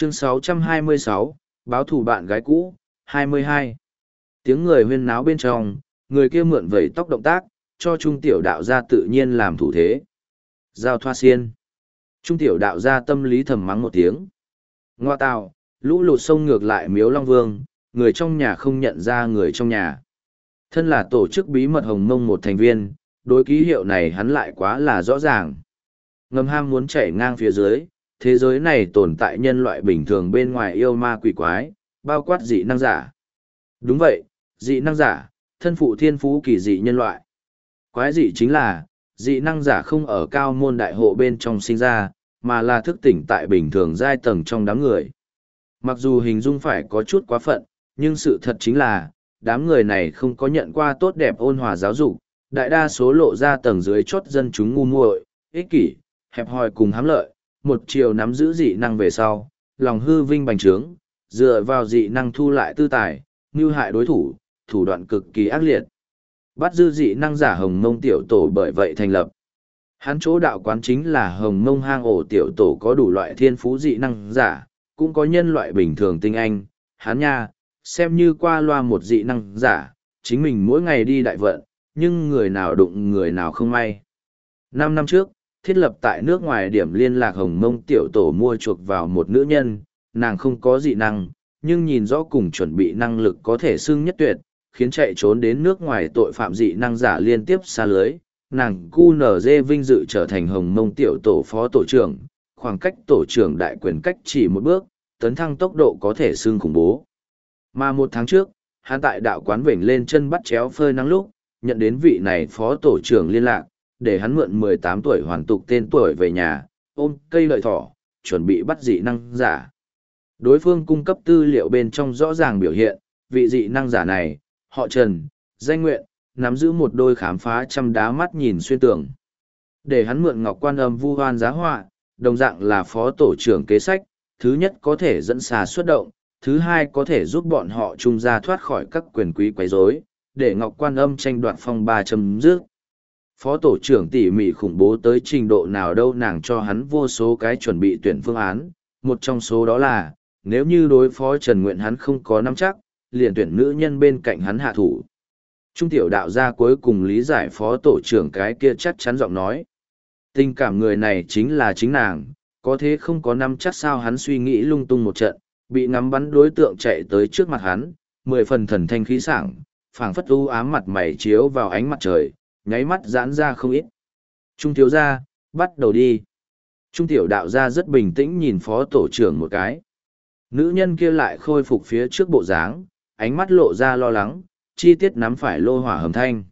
Chương 626, báo thù bạn gái cũ, 22. Tiếng người huyên náo bên trong, người kia mượn vẩy tóc động tác, cho Trung tiểu đạo gia tự nhiên làm thủ thế. Giao thoa xiên. Trung tiểu đạo gia tâm lý thầm mắng một tiếng. Ngoa tào, lũ lụt sông ngược lại miếu Long Vương, người trong nhà không nhận ra người trong nhà. Thân là tổ chức bí mật Hồng Mông một thành viên, đối ký hiệu này hắn lại quá là rõ ràng. Ngầm ham muốn chảy ngang phía dưới, thế giới này tồn tại nhân loại bình thường bên ngoài yêu ma quỷ quái, bao quát dị năng giả. Đúng vậy, dị năng giả, thân phụ thiên phú kỳ dị nhân loại. Quái dị chính là, dị năng giả không ở cao môn đại hộ bên trong sinh ra, mà là thức tỉnh tại bình thường giai tầng trong đám người. Mặc dù hình dung phải có chút quá phận, nhưng sự thật chính là, đám người này không có nhận qua tốt đẹp ôn hòa giáo dục, đại đa số lộ ra tầng dưới chốt dân chúng ngu muội, ích kỷ, hẹp hòi cùng hám lợi, một chiều nắm giữ dị năng về sau, lòng hư vinh bành trướng, dựa vào dị năng thu lại tư tài, mưu hại đối thủ, thủ đoạn cực kỳ ác liệt. Bắt giữ dị năng giả Hồng Mông tiểu tổ bởi vậy thành lập. Hắn chỗ đạo quán chính là Hồng Mông hang ổ tiểu tổ, có đủ loại thiên phú dị năng giả, cũng có nhân loại bình thường tinh anh. Hắn nha, xem như qua loa một dị năng giả, chính mình mỗi ngày đi đại vận, nhưng người nào đụng người nào không may. 5 năm trước, thiết lập tại nước ngoài điểm liên lạc Hồng Mông tiểu tổ mua chuộc vào một nữ nhân, nàng không có dị năng, nhưng nhìn rõ cùng chuẩn bị năng lực có thể xưng nhất tuyệt, khiến chạy trốn đến nước ngoài tội phạm dị năng giả liên tiếp xa lưới. Nàng QNZ vinh dự trở thành Hồng Mông tiểu tổ phó tổ trưởng, khoảng cách tổ trưởng đại quyền cách chỉ một bước, tấn thăng tốc độ có thể xưng khủng bố. Mà 1 tháng trước, hắn tại đạo quán vểnh lên chân bắt chéo phơi nắng lúc, nhận đến vị này phó tổ trưởng liên lạc, để hắn mượn 18 tuổi hoàn tục tên tuổi về nhà, ôm cây lợi thỏ, chuẩn bị bắt dị năng giả. Đối phương cung cấp tư liệu bên trong rõ ràng biểu hiện, vị dị năng giả này, họ Trần, danh nguyện, nắm giữ một đôi khám phá trăm đá mắt nhìn xuyên tường. Để hắn mượn ngọc quan âm vu hoan giá họa, đồng dạng là phó tổ trưởng kế sách, thứ nhất có thể dẫn xà xuất động, thứ hai có thể giúp bọn họ trung gia thoát khỏi các quyền quý quấy rối, để ngọc quan âm tranh đoạt phong ba chấm dứt. Phó tổ trưởng tỉ mỉ khủng bố tới trình độ nào đâu, nàng cho hắn vô số cái chuẩn bị tuyển phương án, một trong số đó là, nếu như đối phó Trần Nguyện hắn không có nắm chắc, liền tuyển nữ nhân bên cạnh hắn hạ thủ. Trung tiểu đạo gia cuối cùng lý giải phó tổ trưởng cái kia chắc chắn giọng nói. Tình cảm người này chính là chính nàng, có thế không có nắm chắc sao, hắn suy nghĩ lung tung một trận, bị ngắm bắn đối tượng chạy tới trước mặt hắn, 10 phần thần thanh khí sảng, phảng phất u ám mặt mày chiếu vào ánh mặt trời, nháy mắt giãn ra không ít. Trung thiếu gia, bắt đầu đi. Trung tiểu đạo gia rất bình tĩnh nhìn phó tổ trưởng một cái. Nữ nhân kia lại khôi phục phía trước bộ dáng, ánh mắt lộ ra lo lắng, chi tiết nắm phải lô hỏa hầm thanh.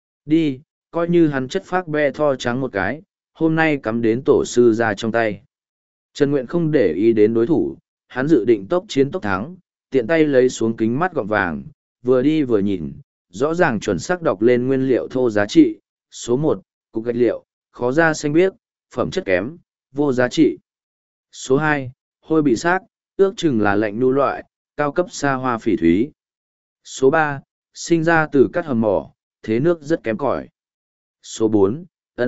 Đi, coi như hắn chất phác be tho trắng một cái, hôm nay cắm đến tổ sư ra trong tay. Trần Nguyện không để ý đến đối thủ, hắn dự định tốc chiến tốc thắng, tiện tay lấy xuống kính mắt gọng vàng, vừa đi vừa nhìn, rõ ràng chuẩn xác đọc lên nguyên liệu thô giá trị. Số 1, cục gạch liệu, khó ra xanh biếc, phẩm chất kém, vô giá trị. Số 2, hôi bị xác, ước chừng là lạnh nhu loại, cao cấp xa hoa phỉ thúy. Số 3, sinh ra từ các hầm mỏ, thế nước rất kém cỏi. Số 4,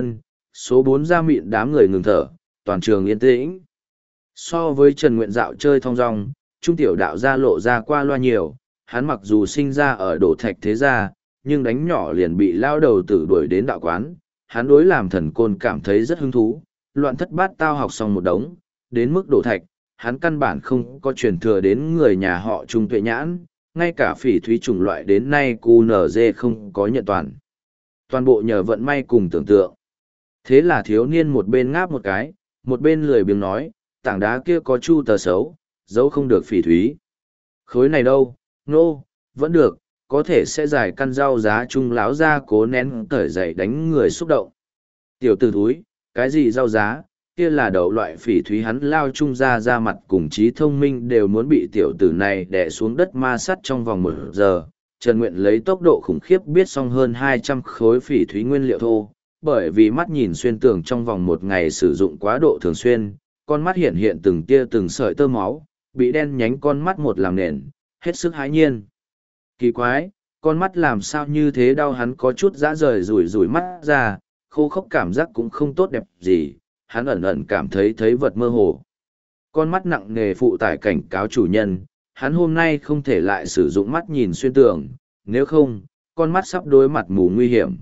số 4 da mịn, đám người ngừng thở, toàn trường yên tĩnh. So với Trần Nguyện dạo chơi thong dong, Trung tiểu đạo gia lộ ra qua loa nhiều, hắn mặc dù sinh ra ở đổ thạch thế gia, nhưng đánh nhỏ liền bị lao đầu tử đuổi đến đạo quán, hắn đối làm thần côn cảm thấy rất hứng thú, loạn thất bát tao học xong một đống, đến mức đổ thạch, hắn căn bản không có truyền thừa đến người nhà họ Trung Tuệ Nhãn, ngay cả phỉ thúy chủng loại đến nay QNZ không có nhận toàn. Toàn bộ nhờ vận may cùng tưởng tượng. Thế là thiếu niên một bên ngáp một cái, một bên lười biếng nói, tảng đá kia có chu tờ xấu, giấu không được phỉ thúy. Khối này đâu, nô, vẫn được, có thể sẽ giải căn rau giá trung láo ra cố nén cởi dậy đánh người xúc động. Tiểu tử thúi, cái gì rau giá, kia là đậu loại phỉ thúy, hắn lao trung ra mặt cùng trí thông minh đều muốn bị tiểu tử này đè xuống đất ma sắt trong vòng 1 giờ. Trần Nguyện lấy tốc độ khủng khiếp biết xong hơn 200 khối phỉ thúy nguyên liệu thô, bởi vì mắt nhìn xuyên tường trong vòng 1 ngày sử dụng quá độ thường xuyên, con mắt hiện hiện từng tia từng sợi tơ máu, bị đen nhánh con mắt một làm nền, hết sức hãi nhiên. Kỳ quái, con mắt làm sao như thế đau, hắn có chút dã rời rủi mắt ra, khô khốc cảm giác cũng không tốt đẹp gì, hắn ẩn ẩn cảm thấy vật mơ hồ. Con mắt nặng nề phụ tải cảnh cáo chủ nhân, hắn hôm nay không thể lại sử dụng mắt nhìn xuyên tường, nếu không, con mắt sắp đối mặt mù nguy hiểm.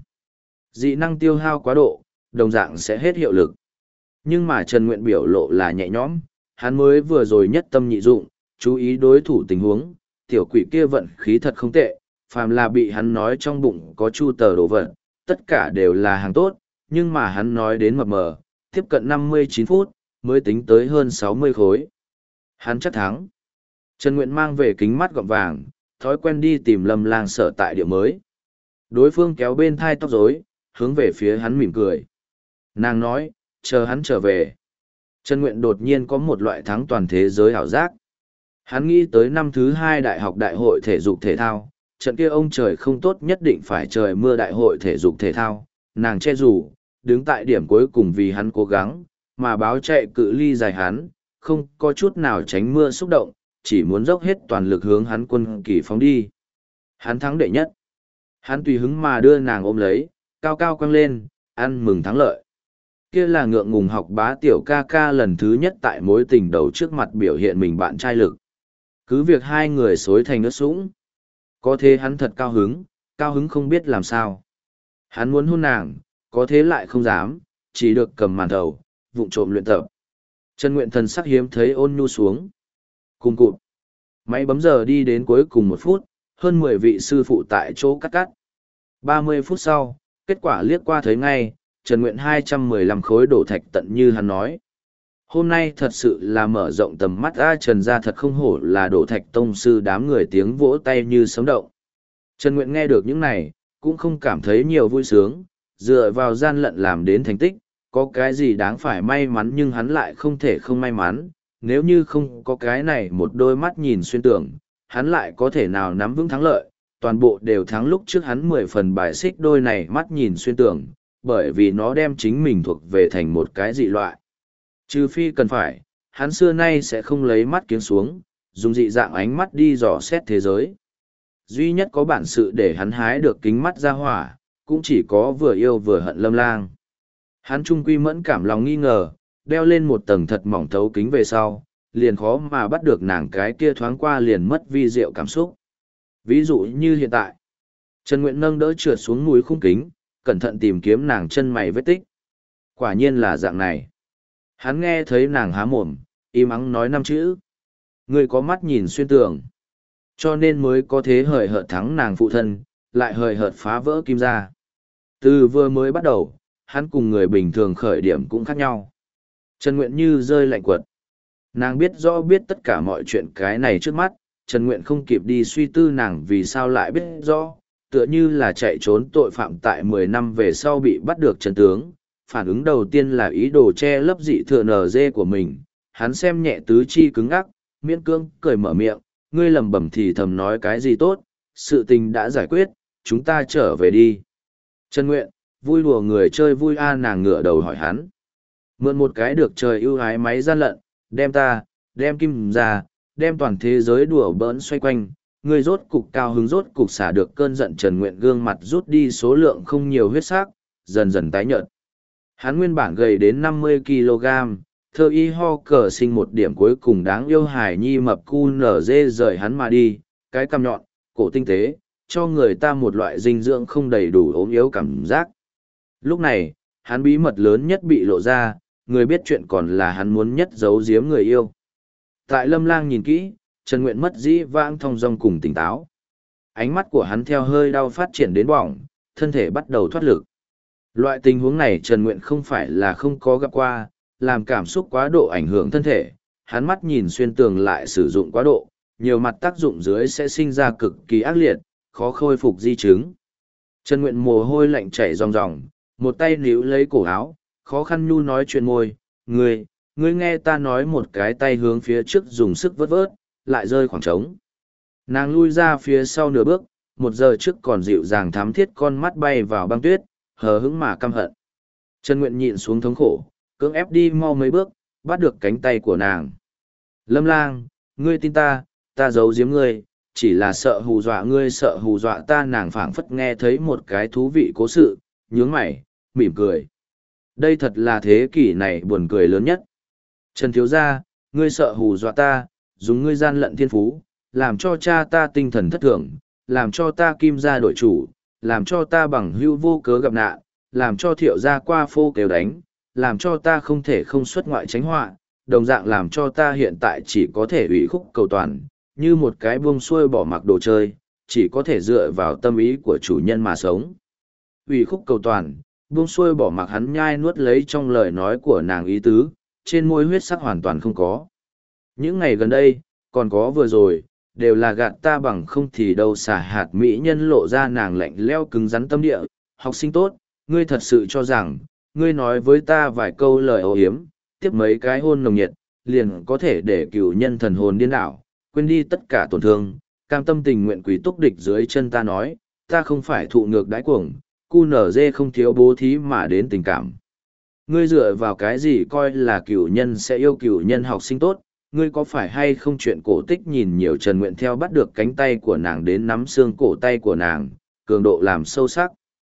Dị năng tiêu hao quá độ, đồng dạng sẽ hết hiệu lực. Nhưng mà Trần Nguyện biểu lộ là nhẹ nhõm, hắn mới vừa rồi nhất tâm nhị dụng, chú ý đối thủ tình huống, tiểu quỷ kia vận khí thật không tệ, phàm là bị hắn nói trong bụng có chu tờ đồ vật, tất cả đều là hàng tốt, nhưng mà hắn nói đến mập mờ, tiếp cận 59 phút, mới tính tới hơn 60 khối. Hắn chắc thắng. Trần Nguyện mang về kính mắt gọng vàng, thói quen đi tìm Lâm Lang sở tại địa mới. Đối phương kéo bên thai tóc rối, hướng về phía hắn mỉm cười. Nàng nói, chờ hắn trở về. Trần Nguyện đột nhiên có một loại thắng toàn thế giới ảo giác. Hắn nghĩ tới năm thứ 2 đại học đại hội thể dục thể thao, trận kia ông trời không tốt nhất định phải trời mưa đại hội thể dục thể thao, nàng che rủ, đứng tại điểm cuối cùng vì hắn cố gắng, mà báo chạy cự ly dài hắn, không có chút nào tránh mưa xúc động, chỉ muốn dốc hết toàn lực hướng hắn quân kỳ phóng đi. Hắn thắng đệ nhất. Hắn tùy hứng mà đưa nàng ôm lấy, cao cao quăng lên, ăn mừng thắng lợi. Kia là ngượng ngùng học bá tiểu ca ca lần thứ nhất tại mối tình đầu trước mặt biểu hiện mình bạn trai lực. Cứ việc hai người xối thành ướt sũng. Có thế hắn thật cao hứng không biết làm sao. Hắn muốn hôn nàng, có thế lại không dám, chỉ được cầm màn thầu, vụng trộm luyện tập. Trần Nguyện thần sắc hiếm thấy ôn nhu xuống. Cùng cụt. Máy bấm giờ đi đến cuối cùng 1 phút, hơn 10 vị sư phụ tại chỗ cắt. 30 phút sau, kết quả liếc qua thấy ngay, Trần Nguyện 215 khối đổ thạch tận như hắn nói. Hôm nay thật sự là mở rộng tầm mắt Trần gia thật không hổ là đổ thạch tông sư, đám người tiếng vỗ tay như sấm động. Trần Nguyện nghe được những này, cũng không cảm thấy nhiều vui sướng, dựa vào gian lận làm đến thành tích, có cái gì đáng phải may mắn, nhưng hắn lại không thể không may mắn, nếu như không có cái này một đôi mắt nhìn xuyên tường, hắn lại có thể nào nắm vững thắng lợi, toàn bộ đều thắng lúc trước hắn 10 phần bài xích đôi này mắt nhìn xuyên tường, bởi vì nó đem chính mình thuộc về thành một cái dị loại. Trừ phi cần phải, hắn xưa nay sẽ không lấy mắt kiếng xuống, dùng dị dạng ánh mắt đi dò xét thế giới. Duy nhất có bản sự để hắn hái được kính mắt ra hỏa, cũng chỉ có vừa yêu vừa hận Lâm Lang. Hắn trung quy mẫn cảm lòng nghi ngờ, đeo lên một tầng thật mỏng thấu kính về sau, liền khó mà bắt được nàng cái kia thoáng qua liền mất vi diệu cảm xúc. Ví dụ như hiện tại, Trần Nguyện nâng đỡ trượt xuống núi khung kính, cẩn thận tìm kiếm nàng chân mày vết tích. Quả nhiên là dạng này. Hắn nghe thấy nàng há mồm, im ắng nói 5 chữ. Người có mắt nhìn xuyên tường. Cho nên mới có thế hời hợt thắng nàng phụ thân, lại hời hợt phá vỡ kim gia. Từ vừa mới bắt đầu, hắn cùng người bình thường khởi điểm cũng khác nhau. Trần Nguyện như rơi lạnh quật. Nàng biết rõ biết tất cả mọi chuyện cái này trước mắt, Trần Nguyện không kịp đi suy tư nàng vì sao lại biết rõ, tựa như là chạy trốn tội phạm tại 10 năm về sau bị bắt được chân tướng. Phản ứng đầu tiên là ý đồ che lấp dị thừa NG của mình, hắn xem nhẹ tứ chi cứng ngắc, miễn cưỡng cười mở miệng, ngươi lẩm bẩm thì thầm nói cái gì tốt, sự tình đã giải quyết, chúng ta trở về đi. Trần Nguyện, vui đùa người chơi vui nàng ngửa đầu hỏi hắn. Mượn một cái được trời ưu ái máy gian lận, đem kim ra, đem toàn thế giới đùa bỡn xoay quanh, ngươi rốt cục cao hứng rốt cục xả được cơn giận. Trần Nguyện gương mặt rút đi số lượng không nhiều huyết sắc, dần dần tái nhợt. Hắn nguyên bản gầy đến 50 kg, thơ y ho cờ sinh một điểm cuối cùng đáng yêu hài nhi mập cu nở dê rời hắn mà đi, cái cằm nhọn, cổ tinh tế, cho người ta một loại dinh dưỡng không đầy đủ ốm yếu cảm giác. Lúc này, hắn bí mật lớn nhất bị lộ ra, người biết chuyện còn là hắn muốn nhất giấu giếm người yêu. Tại Lâm Lang nhìn kỹ, Trần Nguyện mất dĩ vãng thong dong cùng tỉnh táo. Ánh mắt của hắn theo hơi đau phát triển đến bỏng, thân thể bắt đầu thoát lực. Loại tình huống này Trần Nguyện không phải là không có gặp qua, làm cảm xúc quá độ ảnh hưởng thân thể, hắn mắt nhìn xuyên tường lại sử dụng quá độ, nhiều mặt tác dụng dưới sẽ sinh ra cực kỳ ác liệt, khó khôi phục di chứng. Trần Nguyện mồ hôi lạnh chảy ròng ròng, một tay níu lấy cổ áo, khó khăn nhu nói chuyện môi, ngươi nghe ta nói, một cái tay hướng phía trước dùng sức vớt vớt, lại rơi khoảng trống. Nàng lui ra phía sau nửa bước, 1 giờ trước còn dịu dàng thám thiết con mắt bay vào băng tuyết, hờ hững mà căm hận. Trần Nguyện nhịn xuống thống khổ, cưỡng ép đi mau mấy bước, bắt được cánh tay của nàng. Lâm Lang, ngươi tin ta giấu giếm ngươi, chỉ là sợ hù dọa ngươi, sợ hù dọa ta. Nàng phảng phất nghe thấy một cái thú vị cố sự, nhướng mày, mỉm cười. Đây thật là thế kỷ này buồn cười lớn nhất. Trần thiếu gia, Ngươi sợ hù dọa ta, dùng ngươi gian lận thiên phú, làm cho cha ta tinh thần thất thường, làm cho ta kim gia đổi chủ, làm cho ta bằng hữu vô cớ gặp nạn, làm cho thiệu gia qua phô kêu đánh, làm cho ta không thể không xuất ngoại tránh họa, đồng dạng làm cho ta hiện tại chỉ có thể ủy khúc cầu toàn, như một cái buông xuôi bỏ mặc đồ chơi, chỉ có thể dựa vào tâm ý của chủ nhân mà sống. Ủy khúc cầu toàn, buông xuôi bỏ mặc, hắn nhai nuốt lấy trong lời nói của nàng ý tứ, trên môi huyết sắc hoàn toàn không có. Những ngày gần đây, còn có vừa rồi, đều là gạt ta bằng không thì đâu xả hạt mỹ nhân lộ ra nàng lạnh leo cứng rắn tâm địa. Học sinh tốt, ngươi thật sự cho rằng, ngươi nói với ta vài câu lời âu hiếm, tiếp mấy cái hôn nồng nhiệt, liền có thể để cửu nhân thần hồn điên đảo, quên đi tất cả tổn thương, cam tâm tình nguyện quỷ túc địch dưới chân ta nói, ta không phải thụ ngược đãi cuồng, cu nở dê không thiếu bố thí mà đến tình cảm. Ngươi dựa vào cái gì coi là cửu nhân sẽ yêu cửu nhân? Học sinh tốt, ngươi có phải hay không chuyện cổ tích nhìn nhiều? Trần Nguyện theo bắt được cánh tay của nàng đến nắm xương cổ tay của nàng, cường độ làm sâu sắc.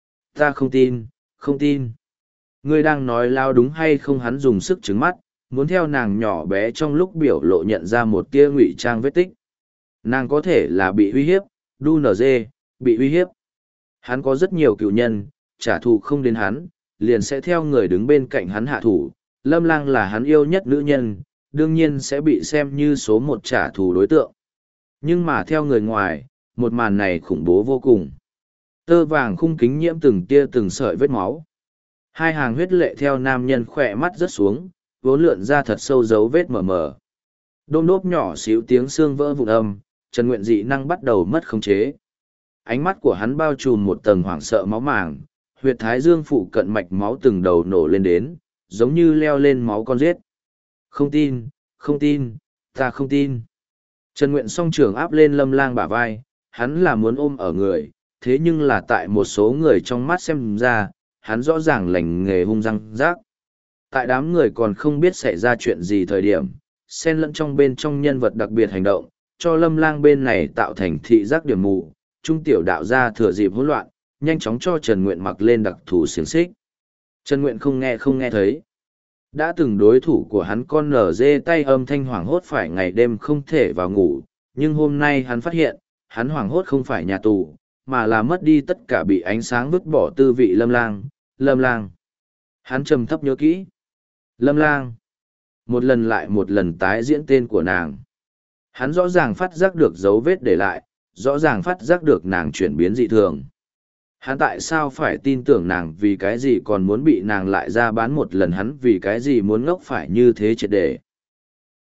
Ta không tin, không tin. Ngươi đang nói lao đúng hay không? Hắn dùng sức trứng mắt, muốn theo nàng nhỏ bé trong lúc biểu lộ nhận ra một tia ngụy trang vết tích. Nàng có thể là bị uy hiếp, đu nở dê, bị uy hiếp. Hắn có rất nhiều cựu nhân, trả thù không đến hắn, liền sẽ theo người đứng bên cạnh hắn hạ thủ. Lâm Lang là hắn yêu nhất nữ nhân, đương nhiên sẽ bị xem như số một trả thù đối tượng. Nhưng mà theo người ngoài, một màn này khủng bố vô cùng. Tơ vàng khung kính nhiễm từng tia từng sợi vết máu. Hai hàng huyết lệ theo nam nhân khỏe mắt rớt xuống, vốn lượn ra thật sâu dấu vết mờ mờ. Đôm đốp nhỏ xíu tiếng xương vỡ vụn âm, Trần Nguyện dị năng bắt đầu mất khống chế. Ánh mắt của hắn bao trùm một tầng hoảng sợ máu màng, huyệt thái dương phụ cận mạch máu từng đầu nổ lên đến, giống như leo lên máu con giết. Không tin, không tin, ta không tin. Trần Nguyện song trường áp lên Lâm Lang bả vai, hắn là muốn ôm ở người, thế nhưng là tại một số người trong mắt xem ra, hắn rõ ràng lành nghề hung răng rác. Tại đám người còn không biết xảy ra chuyện gì thời điểm, xen lẫn trong bên trong nhân vật đặc biệt hành động, cho Lâm Lang bên này tạo thành thị giác điểm mù, trung tiểu đạo ra thừa dịp hỗn loạn, nhanh chóng cho Trần Nguyện mặc lên đặc thù xiềng xích. Trần Nguyện không nghe thấy. Đã từng đối thủ của hắn con nở dê tay âm thanh hoảng hốt phải ngày đêm không thể vào ngủ, nhưng hôm nay hắn phát hiện, hắn hoảng hốt không phải nhà tù, mà là mất đi tất cả bị ánh sáng vứt bỏ tư vị. Lâm Lang, Lâm Lang. Hắn trầm thấp nhớ kỹ. Lâm Lang. Một lần lại một lần tái diễn tên của nàng. Hắn rõ ràng phát giác được dấu vết để lại, rõ ràng phát giác được nàng chuyển biến dị thường. Hắn tại sao phải tin tưởng nàng, vì cái gì còn muốn bị nàng lại ra bán một lần, hắn vì cái gì muốn ngốc phải như thế triệt để.